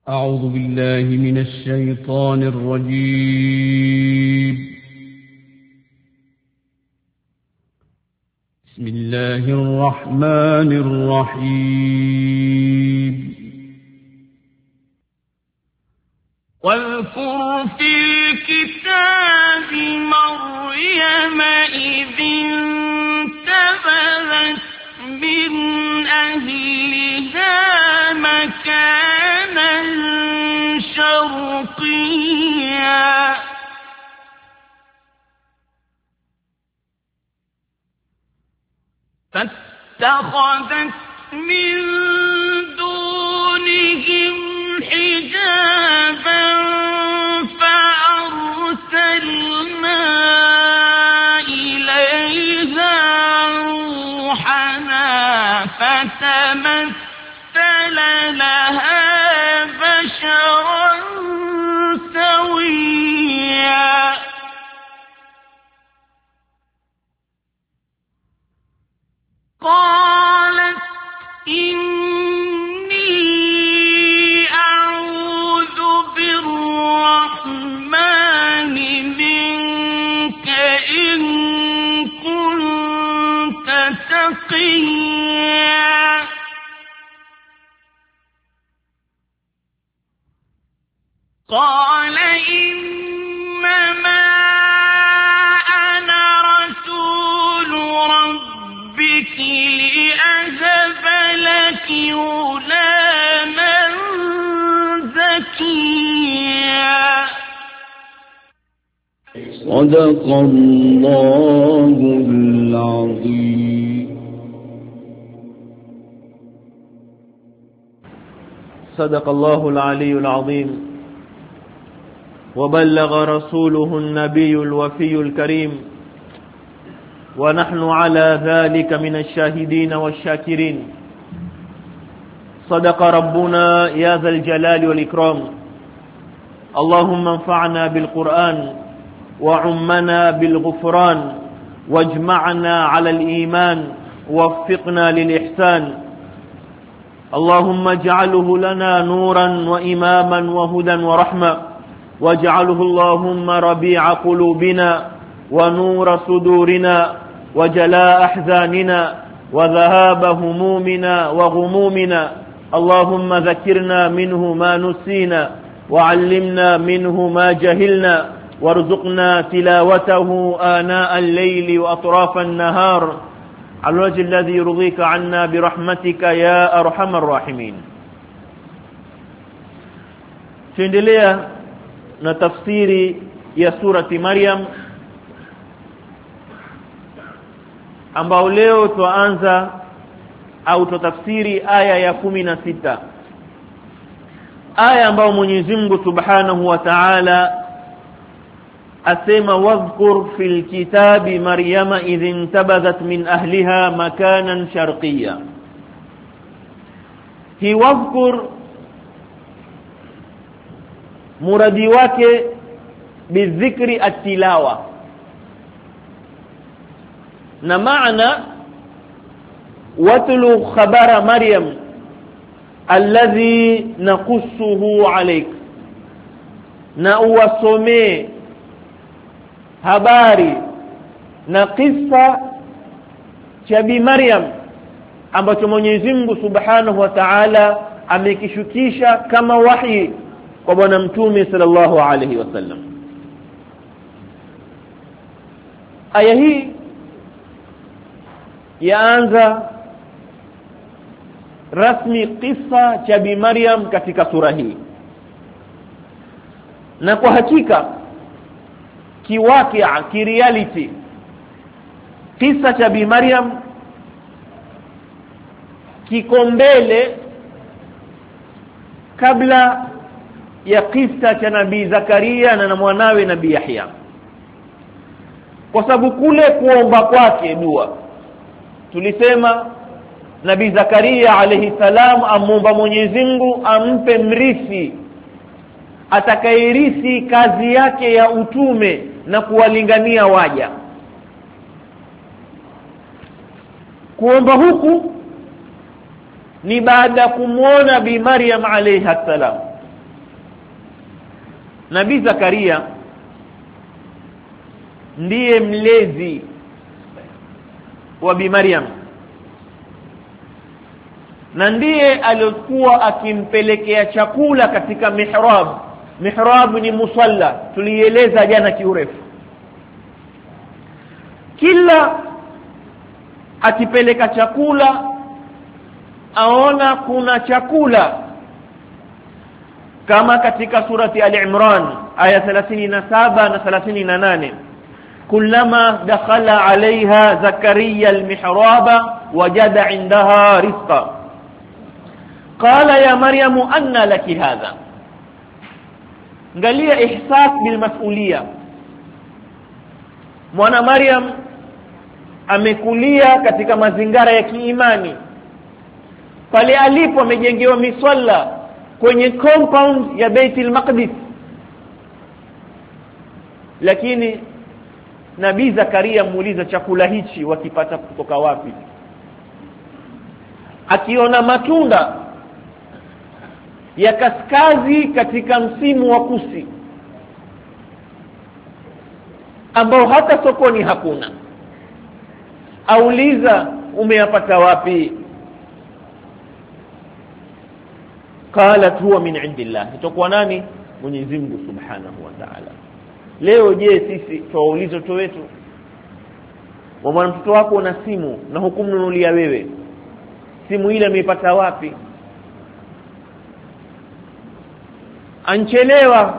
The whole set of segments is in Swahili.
أعوذ بالله من الشيطان الرجيم. بسم الله الرحمن الرحيم. واذكر في الكتاب مريم إذ انتبذت من أهلها مكانا شرقيا فاتخذت من دونهم حجابا فأرسلنا إليها روحنا فتمثل لها بشرا سويا قالت إني أعوذ بالرحمن منك إن كنت تقيا قال إنما أنا رسول ربك لأهب لك غلاما زكيا. صدق الله العظيم. صدق الله العلي العظيم وبلغ رسوله النبي الوفي الكريم ونحن على ذلك من الشاهدين والشاكرين. صدق ربنا يا ذا الجلال والإكرام. اللهم انفعنا بالقرآن وعمنا بالغفران واجمعنا على الإيمان ووفقنا للإحسان. اللهم اجعله لنا نورا وإماما وهدى ورحمة، واجعله اللهم ربيع قلوبنا ونور صدورنا وجلاء أحزاننا وذهاب همومنا وغمومنا. اللهم ذكرنا منه ما نسينا وعلمنا منه ما جهلنا وارزقنا تلاوته آناء الليل وأطراف النهار على الوجه الذي يرضيك عنا برحمتك يا أرحم الراحمين. tuendelea na tafsiri ya surati Maryam, ambao leo tuanza au tutafsiri aya ya 16, aya ambayo Mwenyezi Mungu Subhanahu wa Ta'ala asema wadhkur fil kitabi Maryama idh intabadhat min ahliha makanan sharqiyya. Hi wadhkur muradi wake bizikri at-tilawa, na maana watlu khabara Maryam alladhi naqussuhu alayk, na uwasomee habari na kisa cha Bi Maryam ambacho Mwenyezi Mungu Subhanahu wa Ta'ala amekishukisha kama wahi kwa bwana mtume sallallahu alayhi wasallam. Aya hii yaanza rasmi kisa cha Bi Maryam katika sura hii, na kwa hakika kiwakia kireality kisa cha Bi Maryam kiko mbele kabla ya kisa cha Nabii Zakaria na mwanawe Nabii Yahya, kwa sababu kule kuomba kwake dua tulisema Nabii Zakaria alayhi salam amomba Mwenyezi Mungu ampe mrithi atakayerithi kazi yake ya utume na kuwalingania waja. Kuomba huku ni baada ya kumuona Bi Maryam alayha salam, Nabii Zakaria ndiye mlezi wa Bi Maryam, na ndiye alikuwa akimpelekea chakula katika mihrab. Mihrab ni musalla, tulieleza jana kiurefu. Kila akipeleka chakula aona kuna chakula, kama katika surati al-Imran aya 37 na 38, kullama dakhala alaiha Zakaria al-mihraba wajada indaha rizqa qala ya Maryam anna laki hadha. Angalia ihsas bil mas'uliyah. Mwana Maryam amekulia katika mazingara ya kiimani. Pale alipo amejengewa miswalla kwenye compound ya Baitul Maqdis. Lakini Nabii Zakaria muuliza chakula hichi wakipata kutoka wapi? Akiona matunda ya kaskazi katika msimu wa kusi ambao hata sokoni hakuna, auliza umeyapata wapi? Qalat huwa min indillah. Itakuwa nani? Mwenyezi Mungu Subhanahu wa Ta'ala. Leo je, sisi tuwaulize watoto wetu, mwana mtoto wako una simu na hukumnunulia wewe, simu ile ameipata wapi? Anchelewa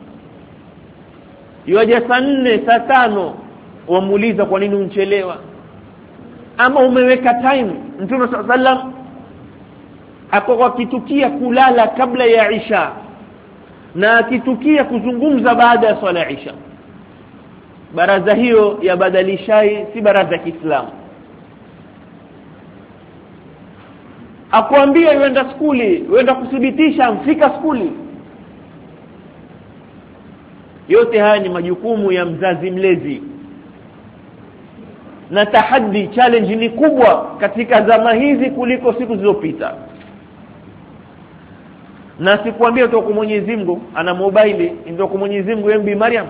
yoje saa 4 saa 5 wamuuliza kwa nini unchelewa? Ama umeweka time? Mtume sallam hapo kitukia kulala kabla ya Isha na kitukia kuzungumza baada ya swala ya Isha. Baraza hiyo ya badalishai si baraza ya Kiislamu. Akwambia uenda skuli, uenda kuthibitisha mfika skuli. Yote haya ni majukumu ya mzazi mlezi. Na tahaddi, challenge ni kubwa katika zama hizi kuliko siku zilizopita. Na sikwambia tu kwa Mwenyezi Mungu ana mobile, ndio kwa Mwenyezi Mungu Bi Maryam.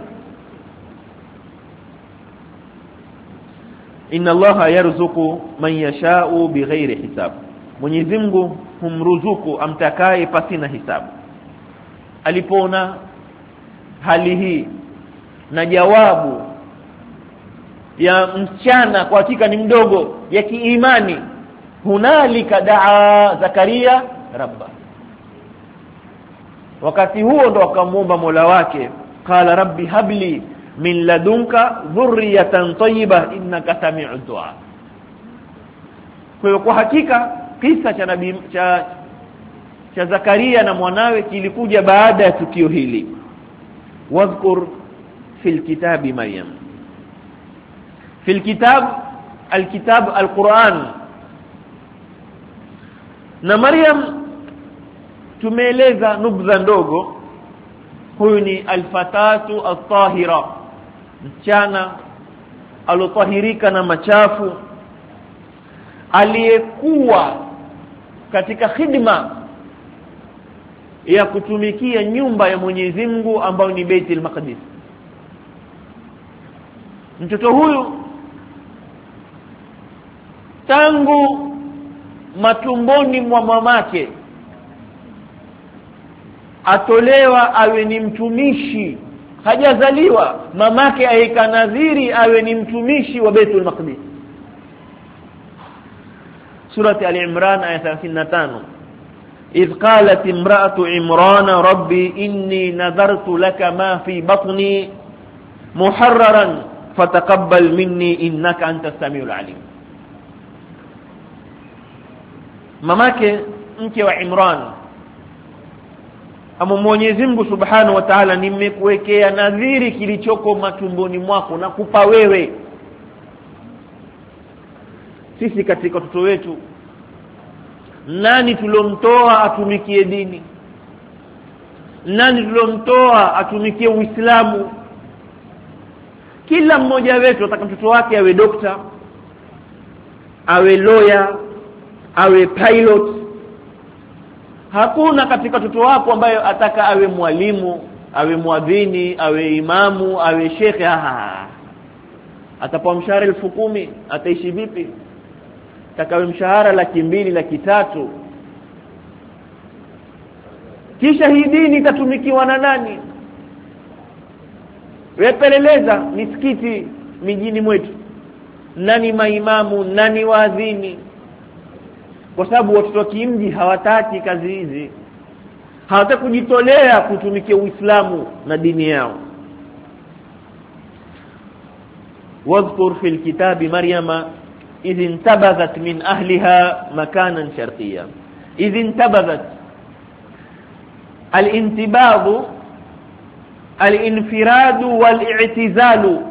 Inna Allaha yarzuqu man yasha'u bighairi hisab. Mwenyezi Mungu humruzuku amtakaye pasina hisabu. Alipoona hali hii na jawabu ya msichana kwa hakika ni mdogo ya kiimani, hunalika daa Zakaria rabba. Wakati huo ndo akamuomba Mola wake, qala rabbi habli min ladunka dhurriyatan tayyibah innaka sami'ud du'a. Kwa hakika kisa cha nabii cha Zakaria na mwanawe kilikuja baada ya tukio hili. Wadhkur fil kitabi Maryam. Fil kitab alkitab alquran. Na Maryam tumeeleza nubdha ndogo. Huyu ni alfatatu at-tahira, mchana alotahirika na machafu, aliyekuwa katika khidma ya kutumikia nyumba ya Mwenyezi Mungu ambayo ni Baitul Maqdis. Mtoto huyu tangu matumboni mwa mamake atolewa awe ni mtumishi, hajazaliwa mamake aika nadhiri awe ni mtumishi wa Baitul Maqdis. Surati al-Imran aya 35, idh qalat imra'atu Imran rabbi inni nadhartu laka ma fi batni muharraran fataqabbal minni innaka antas samiul alim. Mamake mke wa Imran ama Mwenyezi Mungu Subhanahu wa Ta'ala, nimekuwekea nadhiri kilichoko matumboni mwako na kupa wewe. Sisi katika watoto wetu nani tulomtoa atumikie dini? Nani tulomtoa atumikie Uislamu? Kila mmoja wetu ataka mtoto wake awe dokta, awe lawyer, awe pilot. Hakuna katika watoto wako ambaye ataka awe mwalimu, awe muadhini, awe imamu, awe shekhe, atapewa mshahara 10,000, ataishi vipi? Takawe mshahara 200,000, 300,000. Kisha hii dini itatumikiwa na nani? Wepeleleza misikiti mijini mwetu, nani maimamu, nani waadhini? Kwa sababu watoto wa kimji hawataki kazi hizi, hawataka kujitolea kutumikia Uislamu na dini yao. واذكر في الكتاب مريم إذ انتبذت من أهلها مكانا شرقيا. إذ انتبذت، الانتباذ الانفراد والاعتزال.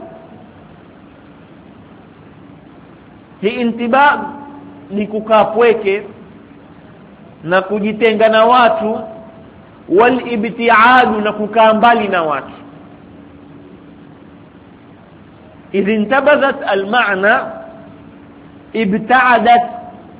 هي انتباذ ni kukaa pweke na kujitenga na watu, wal ibtiad na kukaa mbali na watu. idh intabazat al-ma'na ibta'adat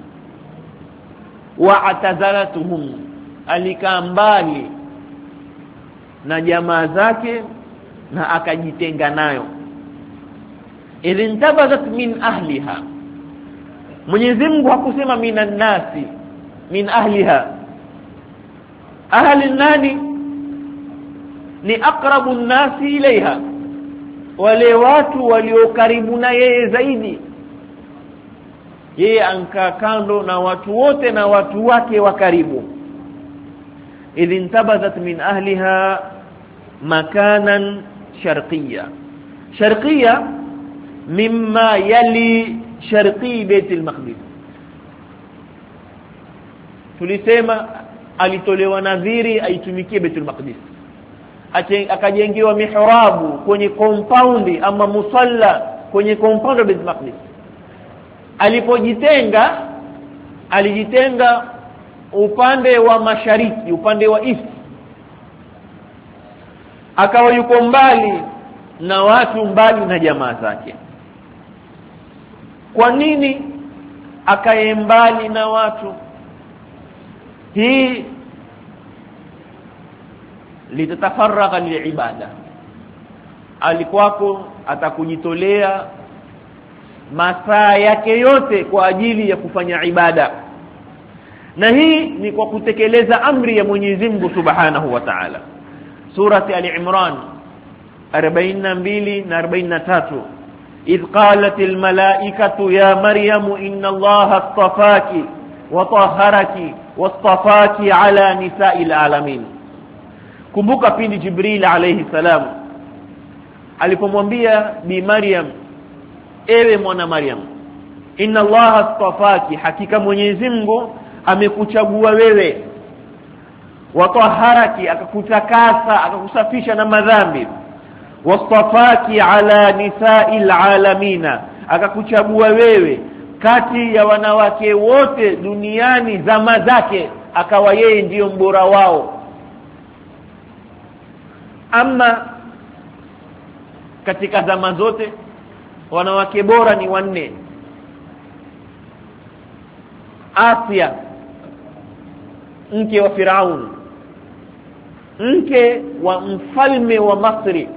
wa atazalatuhum, alikaa mbali na jamaa zake na akajitenga nayo. idh intabazat min ahliha, Mwenyezi Mungu hakusema minan nasi, min ahliha. Ahli nani? Ni aqrabu nasi ilaiha, wale watu walio karibu na yeye zaidi. Yeye ankaa kando na watu wote na watu wake wa karibu. idh intabazat min ahliha makanan sharqiyya. Sharqiyya mimma yali sharqi Bait al-Maqdis. Tulisema alitolewa nadhiri aitumikie Bait al-Maqdis, akajengewa mihrabu kwenye compound ama musalla kwenye compound ya Bait al-Maqdis. Alipojitenga, alijitenga upande wa mashariki, upande wa east, akawa yuko mbali na watu, mbali na jamaa zake. Kwa nini akae mbali na watu? Hii litatafarraga liibada, alikuwako atakujitolea masaa yake yote kwa ajili ya kufanya ibada, na hii ni kwa kutekeleza amri ya Mwenyezi Mungu Subhanahu wa Ta'ala. Surati Al-Imran 42 na 43, إذ قالت الملائكة يا مريم إن الله اصطفاك وطهرك واصطفاك على نساء العالمين. Kumbuka pindi Jibril alayhi salam alipomwambia Bi Maryam, ewe mwana Maryam, inna Allah astafaki, hakika Mwenyezi Mungu amekuchagua wewe, watahharaki, akakutakasa, akakusafisha na madhambi, wastafaki ala nisa'il alamina, akakuchagua wewe kati ya wanawake wote duniani zama zake, akawa yeye ndiyo mbora wao. Ama katika zama zote wanawake bora ni wanne. Asia, mke wa Firaun, mke wa mfalme wa Misri.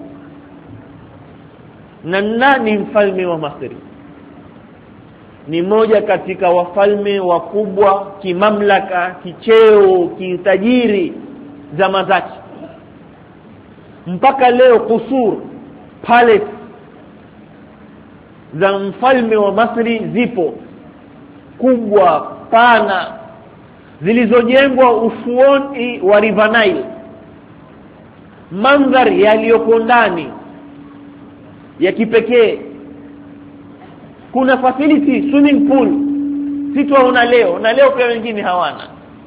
Na nani mfalme wa Misri? Ni moja katika wafalme wakubwa kimamlaka, kicheo, kitajiri zama zake. Mpaka leo kusur, palace za mfalme wa Misri zipo kubwa, pana, zilizojengwa ufuoni wa River Nile. Mandhari yaliyoko ndani ya kipekee. Kuna facility, swimming pool, sisi tunaona leo, na leo kwa wengine hawana.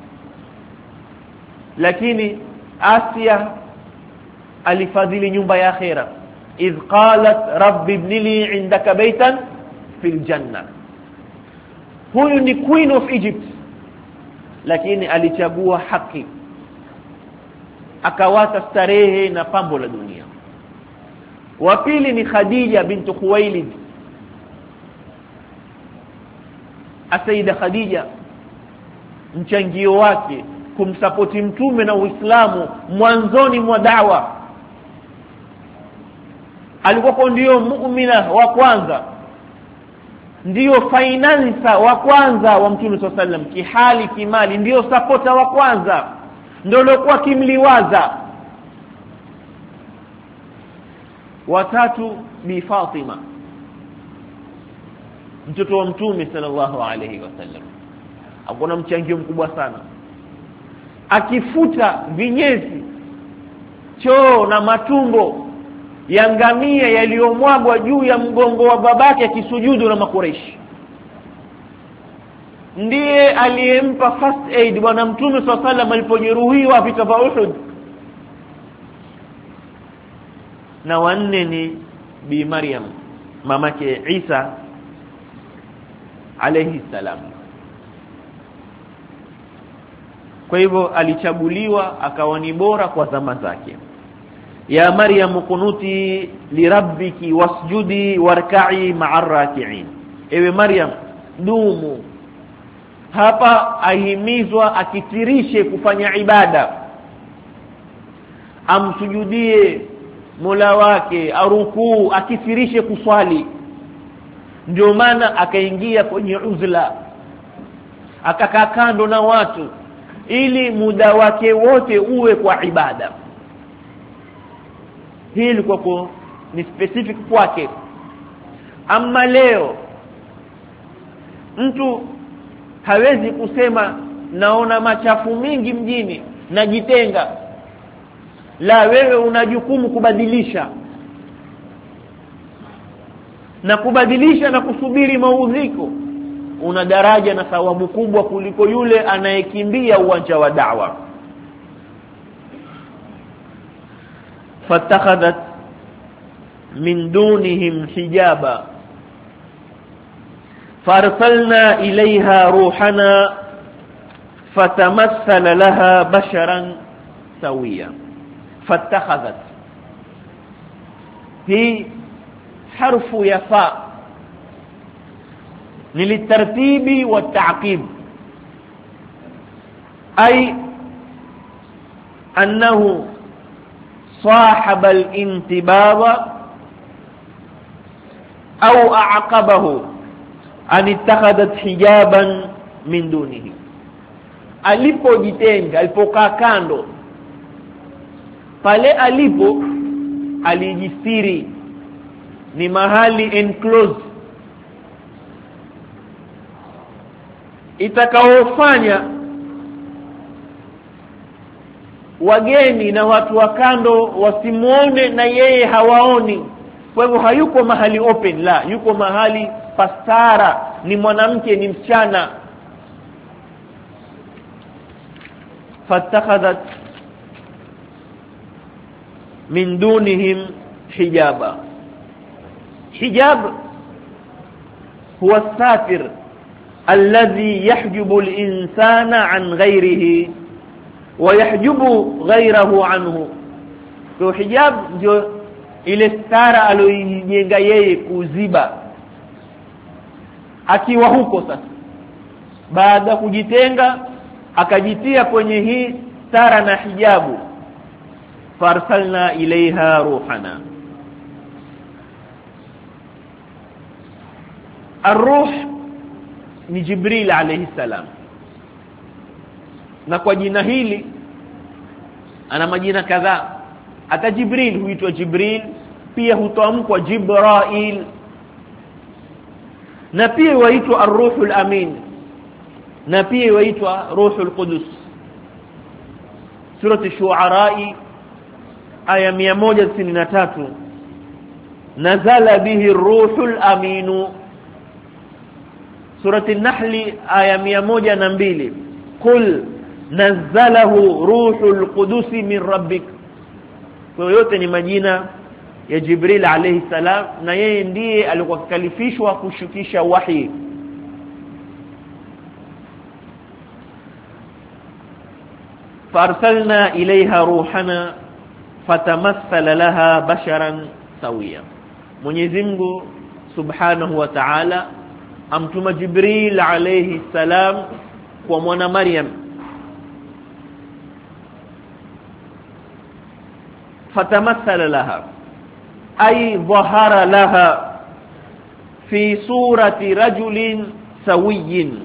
Lakini Asia alifadhili nyumba ya akhera. idh qalat rabbi ibn li indaka baytan fil janna. Huyu ni Queen of Egypt, lakini alichagua haki, akawata starehe na pambo la dunia. Wa pili ni Khadija bintu Khuwailid. Sayyida Khadija, mchangio wake kumsapoti mtume na Uislamu mwanzoni mwa da'wa, alikuwa ndio muumina wa kwanza, ndio financer wa kwanza wa Mtume sallallahu alaihi wasallam, kihali kimali, ndio supporter wa kwanza, ndio alikuwa kimliwaza. Watatu Bi Fatima, mtoto wa Mtume sallallahu alaihi wasallam, akona mchangio mkubwa sana, akifuta vinyesi, choo na matumbo ya ngamia yaliyomwagwa juu ya mgongo wa babake akisujudu na Makureishi. Ndiye aliyempa first aid bwana Mtume sallallahu alaihi wasallam alipojeruhiwa vita vya Uhud. Na wanne ni Bi Maryam, mamake Isa alayhi salam. Kwa hivyo alichaguliwa akawa ni bora kwa zama zake. Ya Maryam kunuti lirabbiki wasjudi warka'i ma'ar raki'in. Ewe Maryam, dumu. Hapa ahimizwa akithirishe kufanya ibada, amsujudie Mola wake, arukuu, akithirishe kuswali. Ndio maana akaingia kwenye uzla, akakaa kando na watu ili muda wake wote uwe kwa ibada. Hii ilikuwa ni specific kwake. Ama leo mtu hawezi kusema naona machafu mingi mjini najitenga. La, wewe una jukumu kubadilisha, na kubadilisha na kusubiri maudhiko, una daraja na thawabu kubwa kuliko yule anayekimbia uwanja wa da'wa. Fattakhadhat min dunihim hijaba farsalna ilayha ruhana fatamassala laha basharan sawiya. Fattakhadhat, hii harfu ya fa ni litartibi wa ta'qib, ay annahu صاحب الانتباض أو أعقبه أن اتخذت حجابا من دونه. alipojitenga, alipokaa kando, pale alipo alijistiri, ni mahali enclosed, itakaofanya wageni na watu wa kando wasimuone na yeye hawaoni. Kwa hivyo hayuko mahali open, la, yuko mahali pastara, ni mwanamke, ni msichana. Fattakhadhat min dunihim hijaba. Hijab huwa satir alladhi yahjubu al-insana an ghayrihi wa yahjubu ghayrahu anhu. Kwa hijab ndio ile stara aliyojenga yeye kuziba. Akiwa huko sasa, baada ya kujitenga, akajitia kwenye hii stara na hijabu. Farsalna ilaiha ruhana. Ar-ruh ni Jibril alayhi salam, na kwa jina hili ana majina kadhaa. Hata Jibril huitwa Jibril, pia hutamkwa Jibrail, na pia huitwa Ar-Ruhul Amin, na pia huitwa Ruhul Qudus. Surah Ash-Shu'ara aya 163, nazala bihi Ar-Ruhul Amin. Surah An-Nahl aya 102, qul nazzalahu Ruhul Qudus min rabbik. Kwa yote ni majina ya Jibril alayhi salam, na yeye ndiye alikuwa kalifishwa kushukisha wahi. Farsalna ilaiha ruhana fatamassala laha basharan sawiya. Mwenyezi Mungu Subhanahu wa Ta'ala amtuma Jibril alayhi salam kwa mwana Maryam, fatamassala laha, ay dhahara laha fi surati rajulin sawiyin,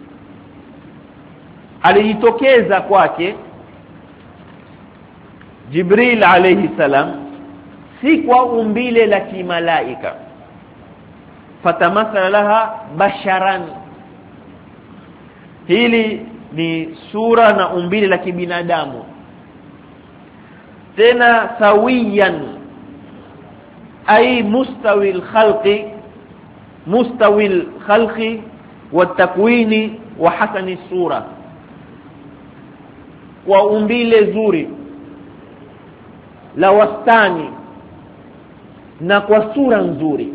alijitokeza kwake Jibril alayhi salam si kwa umbile la kimalaika, fatamathala laha basharan, hili ni sura na umbile la kibinadamu, tena sawiyan ay mustawi al-khalqi wa takwini wa hasani sura, kwa umbile zuri la wastani na kwa sura nzuri.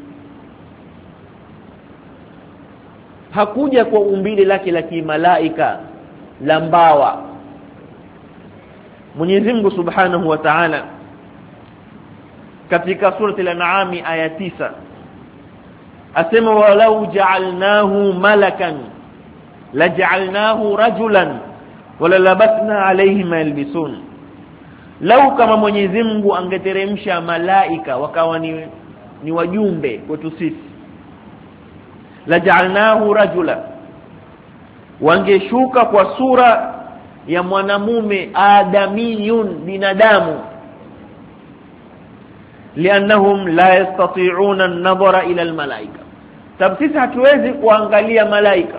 Hakuja kwa umbile lake la kimalaika la mbawa. Mwenyezi Mungu Subhanahu wa Ta'ala katika surati al-An'am aya 9 asema walau ja'alnahu malakan laj'alnahu rajulan wala labasna alayhim ma yalbisun, lau kama Mwenyezi Mungu angeteremsha malaika wakawa ni wajumbe kwetu sisi, laj'alnahu rajula, wangeshuka kwa sura ya mwanamume adamiyun, binadamu, liannahum la yastati'una an-nadhara ila al-malaika, sababu sisi hatuwezi kuangalia malaika.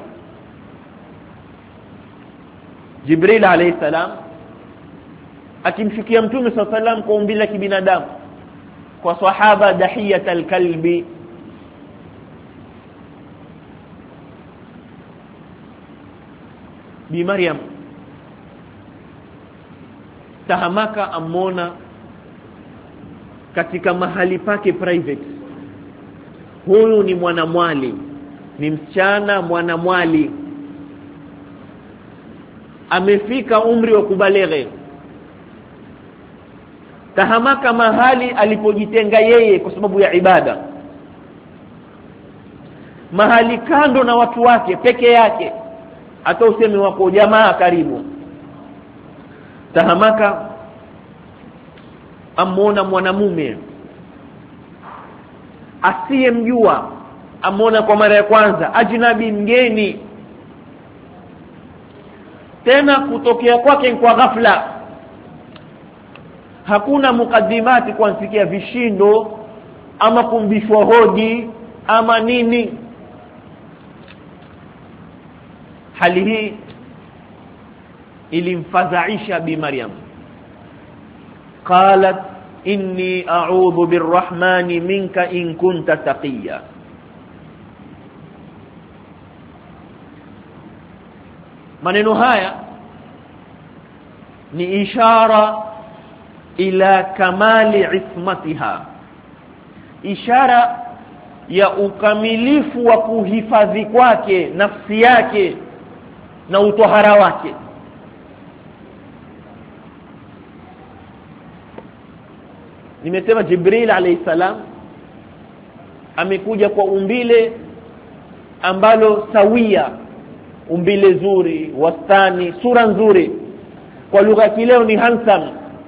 Jibril alayhi salam akimshukia Mtume sallallahu alayhi wasallam kwa umbile la kibinadamu, kwa sahaba Dahiyat al-Kalbi, Bi Maryam tahamaka amona katika mahali pake private, huyu ni mwanamwali, ni msichana mwanamwali, amefika umri wa kubaleghe. Tahamaka mahali alipojitenga yeye kwa sababu ya ibada, mahali kando na watu wake peke yake, hata useme wako jamaa karibu. Tahamaka amona mwanamume asiyemjua, amona kwa mara ya kwanza, ajnabi, mgeni, tena kutokea kwake kwa ghafla, hakuna mukaddimati kuansikia vishindo ama kumbishwa hodi ama nini. Hali hii ilimfadhaisha Bi Maryam. Qalat inni a'udhu birrahmani minka in kunta taqiya, maneno haya ni ishara ila kamali ismatiha, ishara ya ukamilifu wa kuhifadhi kwake nafsi yake na utohara wake. Nimesema Jibril alayhi salam amekuja kwa umbile ambalo sawia, umbile zuri, wastani, sura nzuri, kwa lugha kileo ni handsome.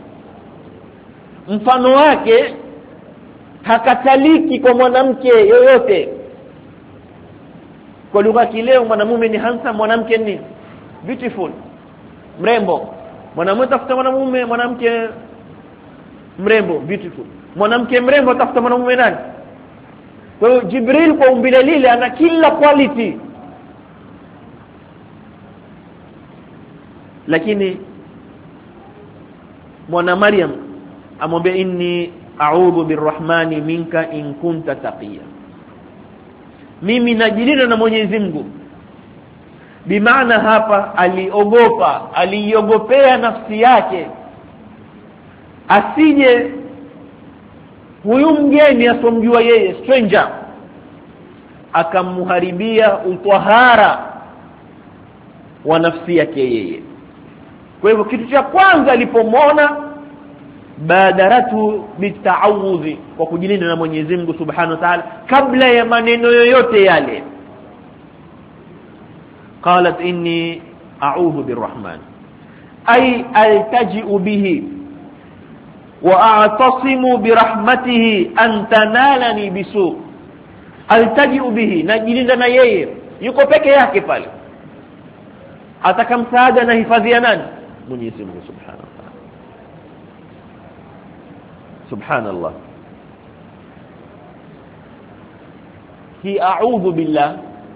Mfano wake hakataliki kwa mwanamke yoyote. Kwa lugha kileo mwanamume ni handsome, mwanamke ni beautiful, mrembo. Mwanamume tafuta mwanamume, mwanamke mrembo, beautiful. Mwanamke mrembo tafuta mwanamume nani? Kwa hiyo Jibril kwa umbile lile ana kila quality. Lakini mwana Maryam amwambia inni a'udhu birrahmani minka in kunta taqiya, mimi najilinda na Mwenyezi Mungu. Bimaana hapa aliogopea nafsi yake asije huyu mgeni asomjua yeye, stranger, akamharibia utahara wa nafsi yake yeye. Kwa hivyo kitu cha kwanza alipomwona, badaratu bita'awudhi, kwa kujilinda na Mwenyezi Mungu Subhanahu wa Ta'ala kabla ya maneno yoyote yale. Qalat inni a'udhu birrahman ay altaji'u bihi wa a'tasimu birahmatihi an tanalani bisu, altaji'u bihi, najilinda na yeye, yuko peke yake pale, atakamsaada na hifadhi ya nani? Mwenyezi Mungu subhanahu wa ta'ala. Subhanallah. Hi a'udhu billah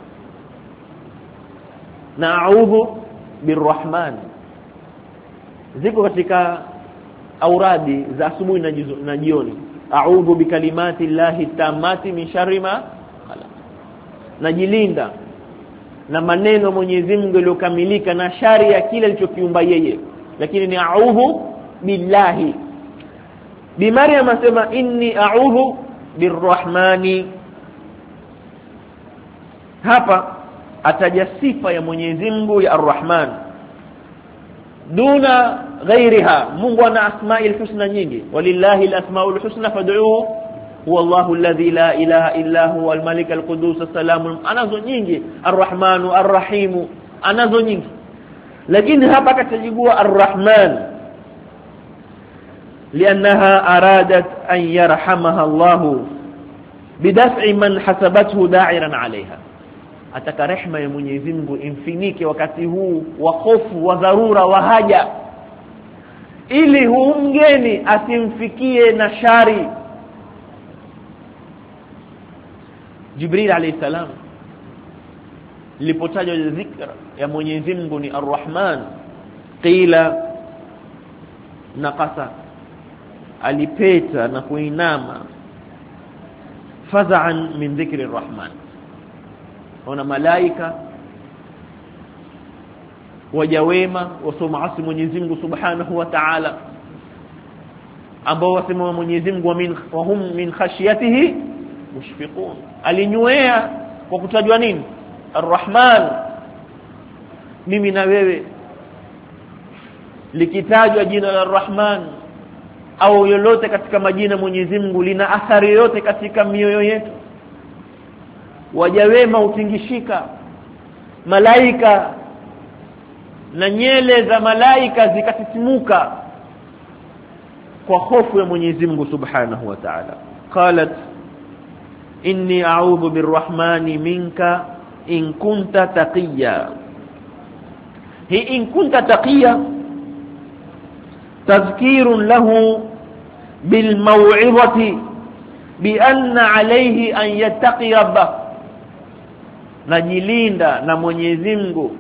na a'udhu birrahman ziko katika auradi za asubuhi na jioni. A'udhu bikalimati llahi tammati min sharri ma khalaq, najilinda na maneno Mwenyezi Mungu yaliyokamilika na shari ya kile alichokiumba yeye, lakini ni a'udhu billahi. Bi Maryam asema inni a'udhu birrahmani. Hapa ataja sifa ya Mwenyezi Mungu ya Ar-Rahman duna ghairiha. Mungu ana asma'il husna nyingi, walillahi al-asma'ul husna fad'uhu huwa Allahu alladhi la ilaha illa huwa al-malik al-qudus as-salam. Anazo nyingi, Ar-Rahmanu Ar-Rahimu, anazo nyingi, lakini hapa katajibua Ar-Rahman liannaha aradat an yarhamaha Allahu bidaf'i man hasabathu da'iran 'alayha. Ataka rehema ya Mwenyezi Mungu imfinike wakati huu wa hofu, wa dharura, wa haja, ili huu mgeni asimfikie na shari. Jibril alayhi salam lipotajwa dhikra ya Mwenyezi Mungu ni Ar-Rahman, qila naqasa, alipeta na kuinama, faza'an min dhikri Ar-Rahman. Ona malaika wajawema wasoma asi Mwenyezi Mungu subhanahu wa ta'ala, ambao wasema Mwenyezi Mungu wa hum min khashyatihi mushfiqun, alinywea kwa kutajwa nini? Ar-Rahman. Mimi na wewe likitajwa jina la Ar-Rahman au lolote katika majina Mwenyezi Mungu lina athari yote katika mioyo yetu. Wajawema utingishika, malaika na nyele za malaika zikatitimuka kwa hofu ya Mwenyezi Mungu subhanahu wa ta'ala. Qalat inni a'udhu birrahmani minka in kunta taqiya. Hi in kunta taqiya tadhkirun lahu bil maw'izati bi anna alayhi an yattaqi rabbah. Najilinda na Mwenyezi Mungu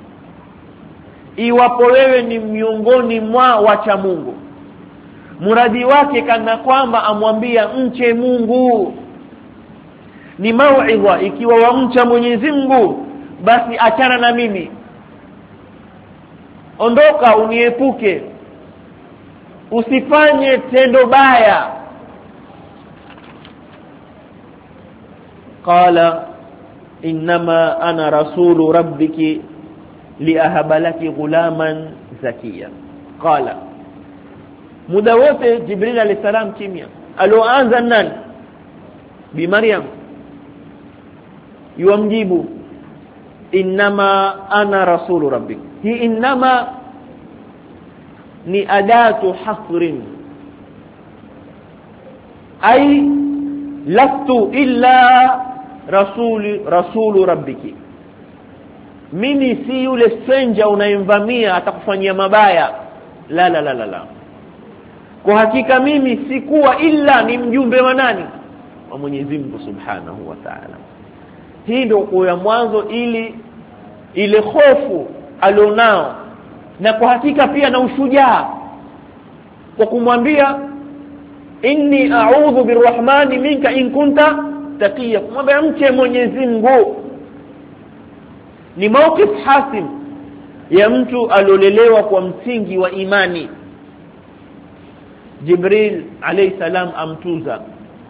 iwapo wewe ni miongoni mwa wacha Mungu. Muradi wake kana kwamba amwambia mche Mungu, ni mauidha. Ikiwa wamcha Mwenyezi Mungu basi achana na mimi, ondoka uniepuke, usifanye tendo baya. Qala innama ana rasulu rabbiki liahaba laki ghulaman zakiya. Qala, muda wote Jibril alayhi salam kimya. Aloanza nani? Bi Maryam. Yuamjibu innama ana rasulu rabbik. Hi innama ni adatu hasrin, ay lastu illa rasulu rabbiki. Mimi si yule stranger unayemvamia atakufanyia mabaya. La la la la. Kwa hakika mimi sikuwa illa ni mjumbe wa nani? Wa Mwenyezi Mungu subhanahu wa ta'ala. Hii ndio kwa mwanzo, ili ile hofu alionao, na kwa hakika pia na ushujaa kwa kumwambia inni a'udhu birrahmani minka in kunta taqiya. Kumwambia mche Mwenyezi Mungu ni mawqif hasim ya mtu alolelewa kwa msingi wa imani. Jibril alayhi salam amtuza,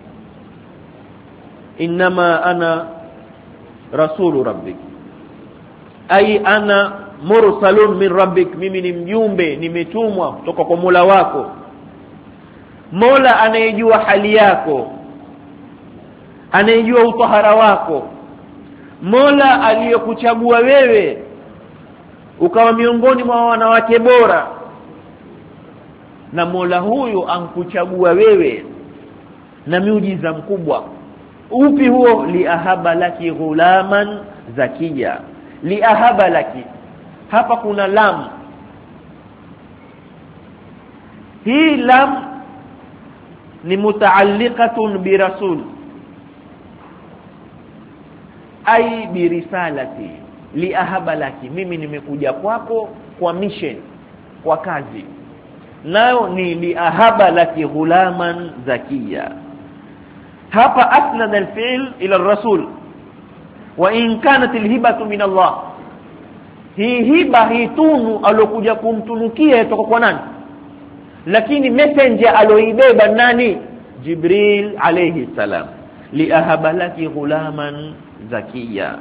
innama ana rasulu rabbik, ay ana mursalun min rabbik. Mimi ni mjumbe, nimetumwa kutoka kwa Mola wako, Mola anayejua hali yako, anayejua utahara wako, Mola aliyokuchagua wewe ukawa miongoni mwa wanawake bora, na Mola huyu ankuchagua wewe na miujiza mkubwa. Upi huo? liahaba laki ghulaman zakiya. Liahaba laki, hapa kuna lam. Hii lam ni mutaalliqatun bi rasul, ai bi risalati. Liahaba laki, mimi nimekuja kwako kwa mission, kwa kazi. Nayo ni liahaba laki ghulaman zakiya. hapa asnada al-fi'l ila ar-rasul, wa in kanat al-hibatu min Allah. Hii hiba, hii tunu alokuja kumtunukia kutoka kwa nani? Lakini messenger aloibeba nani? Jibril alayhi salam. liahaba laki ghulaman zakiya.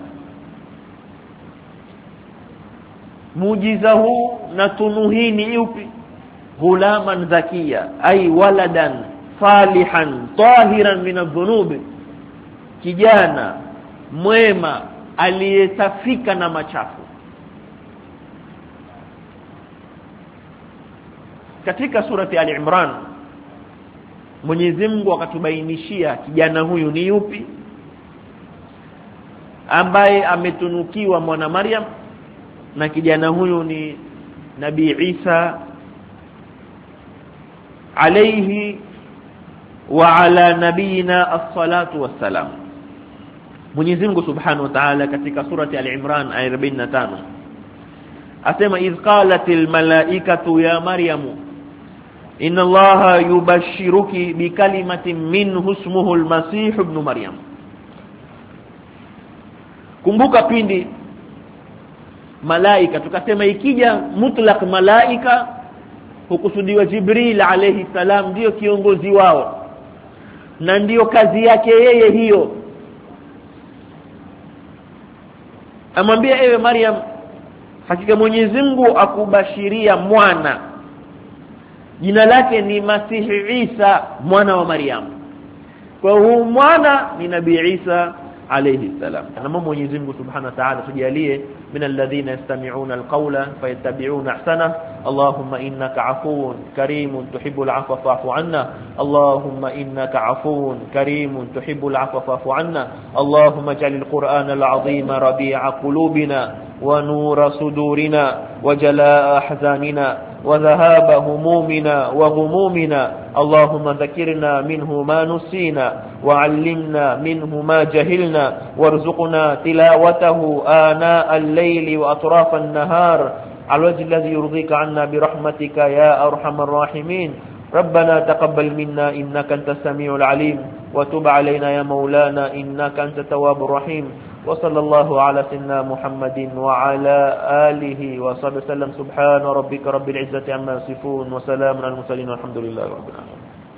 Muujiza huu na tunu hii ni upi? Ghulaman zakiya, ay waladan salihan tahiran min adh-dhunub, kijana mwema aliyesafika na machafu. Katika surati al-Imran Mwenyezi Mungu akatubainishia kijana huyu ni yupi ambaye ametunukiwa mwana Maryam, na kijana huyu ni Nabii Isa alayhi wa ala nabiyina as-salatu was-salam. Mwenyezi Mungu Subhanahu wa Ta'ala katika surati al-Imran aya 45 asema idh qalatil malaikatu ya Maryamu inna Allaha yubashshiruki bikalimatin minhu ismuhu al-Masih ibn Maryam. Kumbuka pindi malaika, tukasema ikija mutlaq malaika hukusudiwa Jibril alayhi salam, ndio kiongozi wao na ndio kazi yake yeye hiyo. Amwambia ewe Maryam, hakika Mwenyezi Mungu akubashiria mwana, jina lake ni Masihi Isa mwana wa Maryam. Kwa huyu mwana ni Nabii Isa alayhi salam. Na Mwenyezi Mungu Subhanahu wa Ta'ala tujalie min alladhina yastami'una alqawla fayattabi'una ahsana. Allahumma innaka afuwun karimun tuhibbul afwa fa'fu 'anna. Allahumma innaka afuwun karimun tuhibbul afwa fa'fu 'anna. Allahumma ij'alil qur'ana al-'azima rabi'a qulubina wa nura sudurina wa jalaa'a ahzanina wa dhahaba humumina wa ghumumina. Allahumma dhakkirna minhu ma nusina wa 'allimna minhu ma jahilna warzuqna tilawatahu ana al-layli wa atrafa an-nahar على الوجه الذي يرضيك عنا برحمتك يا أرحم الراحمين. ربنا تقبل منا إنك أنت السميع العليم وتب علينا يا مولانا إنك أنت التواب الرحيم. وصلى الله على سيدنا محمد وعلى آله وصحبه وسلم. سبحان ربك رب العزة عما يصفون وسلام على المرسلين والحمد لله رب العالمين.